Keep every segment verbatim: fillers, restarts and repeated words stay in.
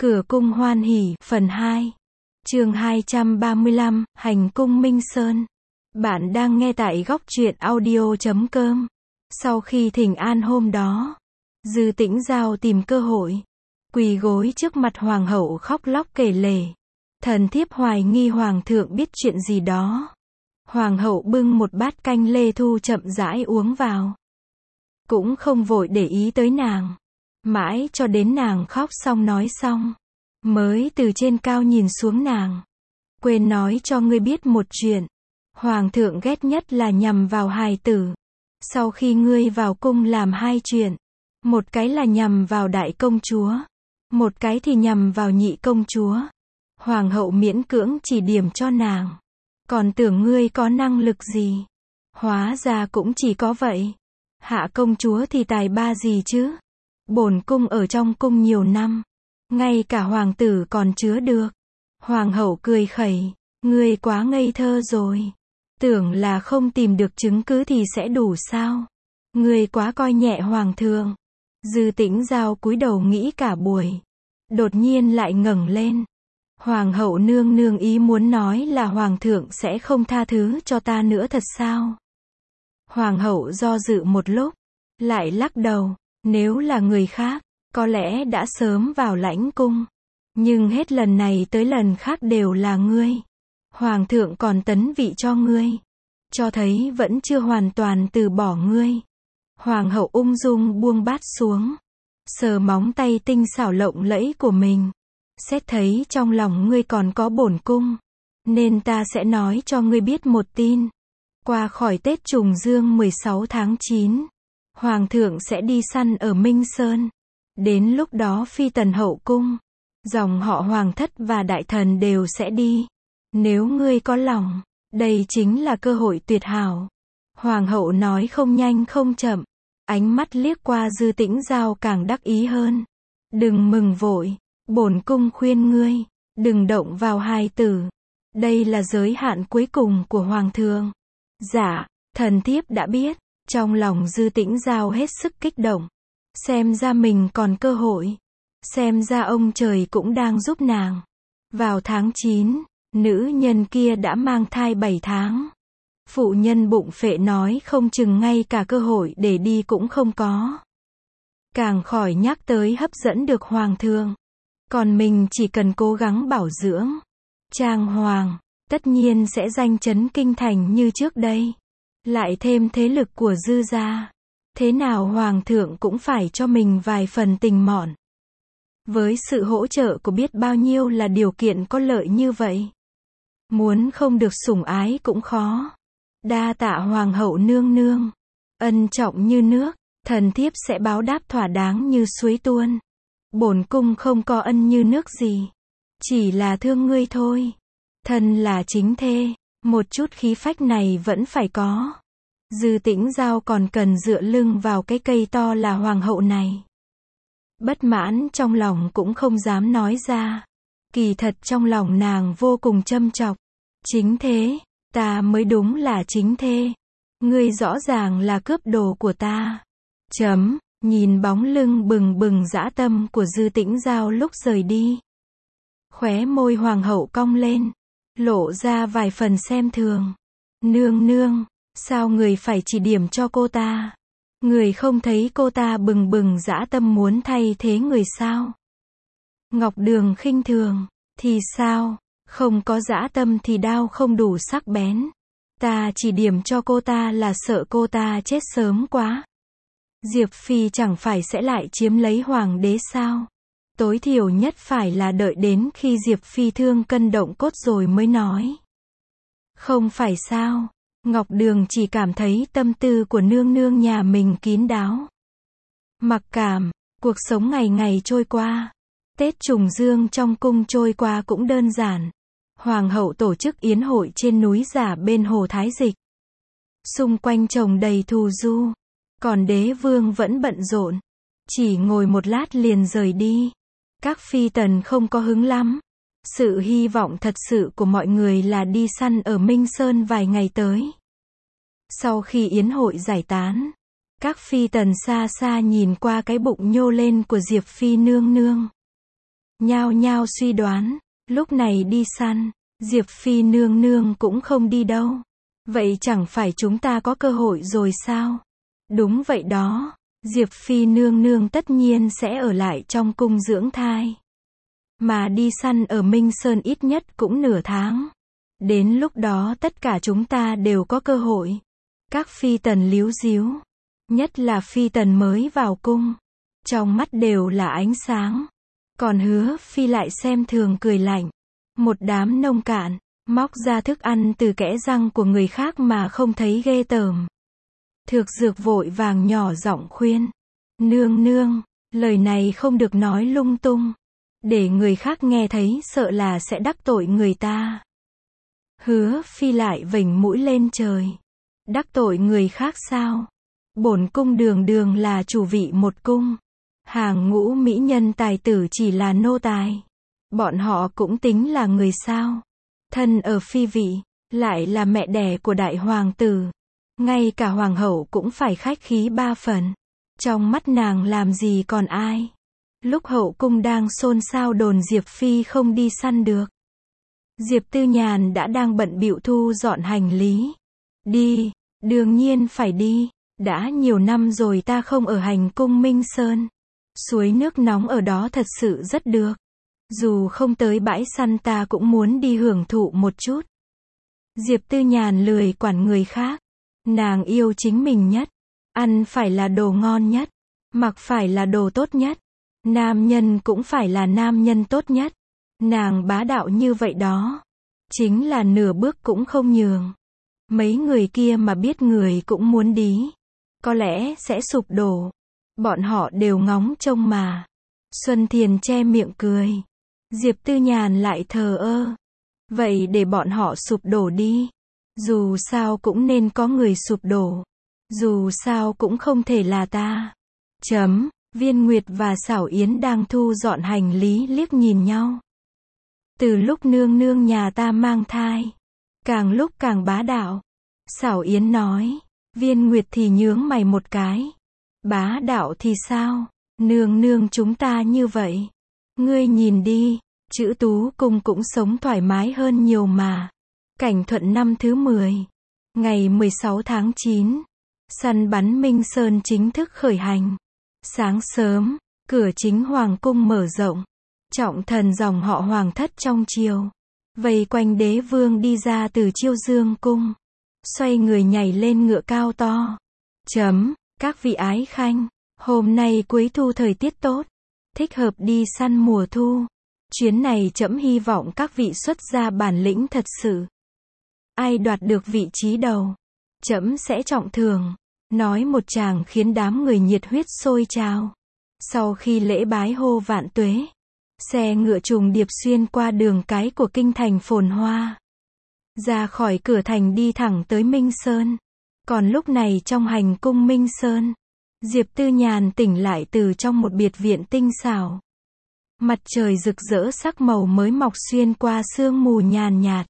Cửa cung hoan hỉ, phần hai. Chương hai trăm ba mươi lăm, Hành cung Minh Sơn. Bạn đang nghe tại góc truyện audio chấm com. Sau khi thỉnh an hôm đó, Dư Tĩnh Giao tìm cơ hội, quỳ gối trước mặt hoàng hậu khóc lóc kể lể. Thần thiếp hoài nghi hoàng thượng biết chuyện gì đó. Hoàng hậu bưng một bát canh lê thu chậm rãi uống vào. Cũng không vội để ý tới nàng. Mãi cho đến nàng khóc xong nói xong, mới từ trên cao nhìn xuống nàng. Quên nói cho ngươi biết một chuyện. Hoàng thượng ghét nhất là nhằm vào hài tử. Sau khi ngươi vào cung làm hai chuyện. Một cái là nhằm vào đại công chúa. Một cái thì nhằm vào nhị công chúa. Hoàng hậu miễn cưỡng chỉ điểm cho nàng. Còn tưởng ngươi có năng lực gì. Hóa ra cũng chỉ có vậy. Hạ công chúa thì tài ba gì chứ. Bổn cung ở trong cung nhiều năm. Ngay cả hoàng tử còn chứa được. Hoàng hậu cười khẩy. Ngươi quá ngây thơ rồi. Tưởng là không tìm được chứng cứ thì sẽ đủ sao. Ngươi quá coi nhẹ hoàng thượng. Dư Tĩnh Giao cúi đầu nghĩ cả buổi. Đột nhiên lại ngẩng lên. Hoàng hậu nương nương ý muốn nói là hoàng thượng sẽ không tha thứ cho ta nữa thật sao? Hoàng hậu do dự một lúc. Lại lắc đầu. Nếu là người khác, có lẽ đã sớm vào lãnh cung. Nhưng hết lần này tới lần khác đều là ngươi. Hoàng thượng còn tấn vị cho ngươi. Cho thấy vẫn chưa hoàn toàn từ bỏ ngươi. Hoàng hậu ung dung buông bát xuống. Sờ móng tay tinh xảo lộng lẫy của mình. Xét thấy trong lòng ngươi còn có bổn cung. Nên ta sẽ nói cho ngươi biết một tin. Qua khỏi Tết Trùng Dương mười sáu tháng chín. Hoàng thượng sẽ đi săn ở Minh Sơn. Đến lúc đó phi tần hậu cung, dòng họ hoàng thất và đại thần đều sẽ đi. Nếu ngươi có lòng, đây chính là cơ hội tuyệt hảo. Hoàng hậu nói không nhanh không chậm. Ánh mắt liếc qua Dư Tĩnh Giao càng đắc ý hơn. Đừng mừng vội. Bổn cung khuyên ngươi, đừng động vào hài tử. Đây là giới hạn cuối cùng của hoàng thượng. Dạ, thần thiếp đã biết. Trong lòng Dư Tĩnh Giao hết sức kích động. Xem ra mình còn cơ hội. Xem ra ông trời cũng đang giúp nàng. Vào tháng chín, nữ nhân kia đã mang thai bảy tháng. Phụ nhân bụng phệ nói không chừng ngay cả cơ hội để đi cũng không có. Càng khỏi nhắc tới hấp dẫn được hoàng thượng. Còn mình chỉ cần cố gắng bảo dưỡng. Trang hoàng, tất nhiên sẽ danh chấn kinh thành như trước đây. Lại thêm thế lực của Dư gia. Thế nào hoàng thượng cũng phải cho mình vài phần tình mọn. Với sự hỗ trợ của biết bao nhiêu là điều kiện có lợi như vậy. Muốn không được sủng ái cũng khó. Đa tạ hoàng hậu nương nương. Ân trọng như nước, thần thiếp sẽ báo đáp thỏa đáng như suối tuôn. Bổn cung không có ân như nước gì. Chỉ là thương ngươi thôi. Thân là chính thê. Một chút khí phách này vẫn phải có. Dư Tĩnh Giao còn cần dựa lưng vào cái cây to là hoàng hậu này. Bất mãn trong lòng cũng không dám nói ra. Kỳ thật trong lòng nàng vô cùng châm chọc. Chính thế, ta mới đúng là chính thê. Ngươi rõ ràng là cướp đồ của ta. Chấm, nhìn bóng lưng bừng bừng dã tâm của Dư Tĩnh Giao lúc rời đi. Khóe môi hoàng hậu cong lên. Lộ ra vài phần xem thường. Nương nương, sao người phải chỉ điểm cho cô ta? Người không thấy cô ta bừng bừng dã tâm muốn thay thế người sao? Ngọc Đường khinh thường, thì sao? Không có dã tâm thì đao không đủ sắc bén. Ta chỉ điểm cho cô ta là sợ cô ta chết sớm quá. Diệp Phi chẳng phải sẽ lại chiếm lấy hoàng đế sao? Tối thiểu nhất phải là đợi đến khi Diệp Phi thương cân động cốt rồi mới nói. Không phải sao? Ngọc Đường chỉ cảm thấy tâm tư của nương nương nhà mình kín đáo. Mặc cảm, cuộc sống ngày ngày trôi qua. Tết Trùng Dương trong cung trôi qua cũng đơn giản. Hoàng hậu tổ chức yến hội trên núi Giả bên hồ Thái Dịch. Xung quanh trồng đầy thù du. Còn đế vương vẫn bận rộn. Chỉ ngồi một lát liền rời đi. Các phi tần không có hứng lắm. Sự hy vọng thật sự của mọi người là đi săn ở Minh Sơn vài ngày tới. Sau khi yến hội giải tán, các phi tần xa xa nhìn qua cái bụng nhô lên của Diệp Phi nương nương. nhao nhao suy đoán, lúc này đi săn, Diệp Phi nương nương cũng không đi đâu. Vậy chẳng phải chúng ta có cơ hội rồi sao? Đúng vậy đó, Diệp Phi nương nương tất nhiên sẽ ở lại trong cung dưỡng thai. Mà đi săn ở Minh Sơn ít nhất cũng nửa tháng. Đến lúc đó tất cả chúng ta đều có cơ hội. Các phi tần líu díu, nhất là phi tần mới vào cung, trong mắt đều là ánh sáng. Còn Hứa Phi lại xem thường cười lạnh. Một đám nông cạn, móc ra thức ăn từ kẽ răng của người khác mà không thấy ghê tởm. Thược Dược vội vàng nhỏ giọng khuyên. Nương nương, lời này không được nói lung tung. Để người khác nghe thấy sợ là sẽ đắc tội người ta. Hứa Phi lại vểnh mũi lên trời. Đắc tội người khác sao? Bổn cung đường đường là chủ vị một cung. Hàng ngũ mỹ nhân tài tử chỉ là nô tài. Bọn họ cũng tính là người sao? Thân ở phi vị, lại là mẹ đẻ của đại hoàng tử. Ngay cả hoàng hậu cũng phải khách khí ba phần. Trong mắt nàng làm gì còn ai? Lúc hậu cung đang xôn xao đồn Diệp Phi không đi săn được. Diệp Tư Nhàn đã đang bận bịu thu dọn hành lý. Đi, đương nhiên phải đi. Đã nhiều năm rồi ta không ở hành cung Minh Sơn. Suối nước nóng ở đó thật sự rất được. Dù không tới bãi săn ta cũng muốn đi hưởng thụ một chút. Diệp Tư Nhàn lười quản người khác. Nàng yêu chính mình nhất. Ăn phải là đồ ngon nhất. Mặc phải là đồ tốt nhất. Nam nhân cũng phải là nam nhân tốt nhất. Nàng bá đạo như vậy đó. Chính là nửa bước cũng không nhường. Mấy người kia mà biết người cũng muốn đí. Có lẽ sẽ sụp đổ. Bọn họ đều ngóng trông mà. Xuân Thiền che miệng cười. Diệp Tư Nhàn lại thờ ơ. Vậy để bọn họ sụp đổ đi. Dù sao cũng nên có người sụp đổ. Dù sao cũng không thể là ta. Chấm. Viên Nguyệt và Xảo Yến đang thu dọn hành lý liếc nhìn nhau. Từ lúc nương nương nhà ta mang thai, càng lúc càng bá đạo. Xảo Yến nói. Viên Nguyệt thì nhướng mày một cái. Bá đạo thì sao? Nương nương chúng ta như vậy. Ngươi nhìn đi, chữ Tú Cung cũng sống thoải mái hơn nhiều mà. Cảnh Thuận năm thứ mười. Ngày mười sáu tháng chín. Săn bắn Minh Sơn chính thức khởi hành. Sáng sớm, cửa chính hoàng cung mở rộng. Trọng thần dòng họ hoàng thất trong triều. Vây quanh đế vương đi ra từ Chiêu Dương cung. Xoay người nhảy lên ngựa cao to. Chấm, các vị ái khanh. Hôm nay cuối thu thời tiết tốt. Thích hợp đi săn mùa thu. Chuyến này trẫm hy vọng các vị xuất ra bản lĩnh thật sự. Ai đoạt được vị trí đầu, trẫm sẽ trọng thưởng. Nói một tràng khiến đám người nhiệt huyết sôi trào. Sau khi lễ bái hô vạn tuế, xe ngựa trùng điệp xuyên qua đường cái của kinh thành phồn hoa. Ra khỏi cửa thành đi thẳng tới Minh Sơn. Còn lúc này trong hành cung Minh Sơn, Diệp Tư Nhàn tỉnh lại từ trong một biệt viện tinh xảo. Mặt trời rực rỡ sắc màu mới mọc xuyên qua sương mù nhàn nhạt.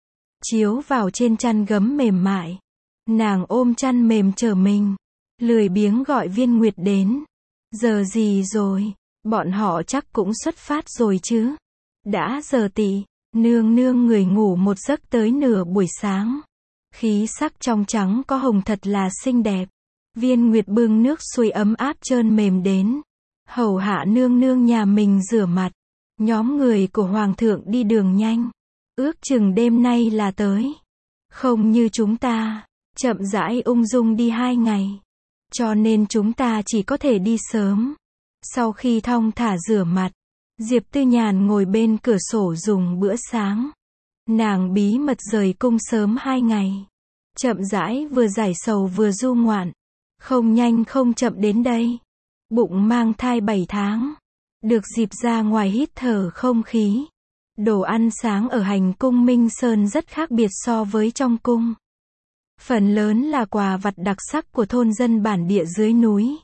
Chiếu vào trên chăn gấm mềm mại. Nàng ôm chăn mềm trở mình. Lười biếng gọi Viên Nguyệt đến. Giờ gì rồi? Bọn họ chắc cũng xuất phát rồi chứ. Đã giờ tỵ. Nương nương người ngủ một giấc tới nửa buổi sáng. Khí sắc trong trắng có hồng thật là xinh đẹp. Viên Nguyệt bưng nước suối ấm áp trơn mềm đến. Hầu hạ nương nương nhà mình rửa mặt. Nhóm người của hoàng thượng đi đường nhanh. Ước chừng đêm nay là tới. Không như chúng ta, chậm rãi ung dung đi hai ngày. Cho nên chúng ta chỉ có thể đi sớm. Sau khi thong thả rửa mặt, Diệp Tư Nhàn ngồi bên cửa sổ dùng bữa sáng. Nàng bí mật rời cung sớm hai ngày. Chậm rãi vừa giải sầu vừa du ngoạn. Không nhanh không chậm đến đây. Bụng mang thai bảy tháng. Được dịp ra ngoài hít thở không khí. Đồ ăn sáng ở hành cung Minh Sơn rất khác biệt so với trong cung. Phần lớn là quà vặt đặc sắc của thôn dân bản địa dưới núi.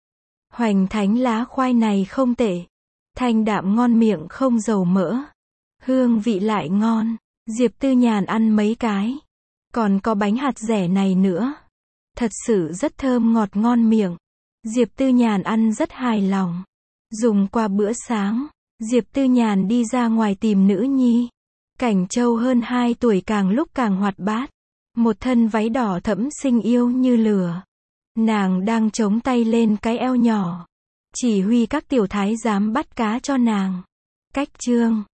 Hoành thánh lá khoai này không tệ. Thanh đạm ngon miệng không dầu mỡ. Hương vị lại ngon. Diệp Tư Nhàn ăn mấy cái. Còn có bánh hạt dẻ này nữa. Thật sự rất thơm ngọt ngon miệng. Diệp Tư Nhàn ăn rất hài lòng. Dùng qua bữa sáng, Diệp Tư Nhàn đi ra ngoài tìm nữ nhi. Cảnh Châu hơn hai tuổi càng lúc càng hoạt bát. Một thân váy đỏ thẫm xinh yêu như lửa. Nàng đang chống tay lên cái eo nhỏ. Chỉ huy các tiểu thái giám bắt cá cho nàng. Cách chương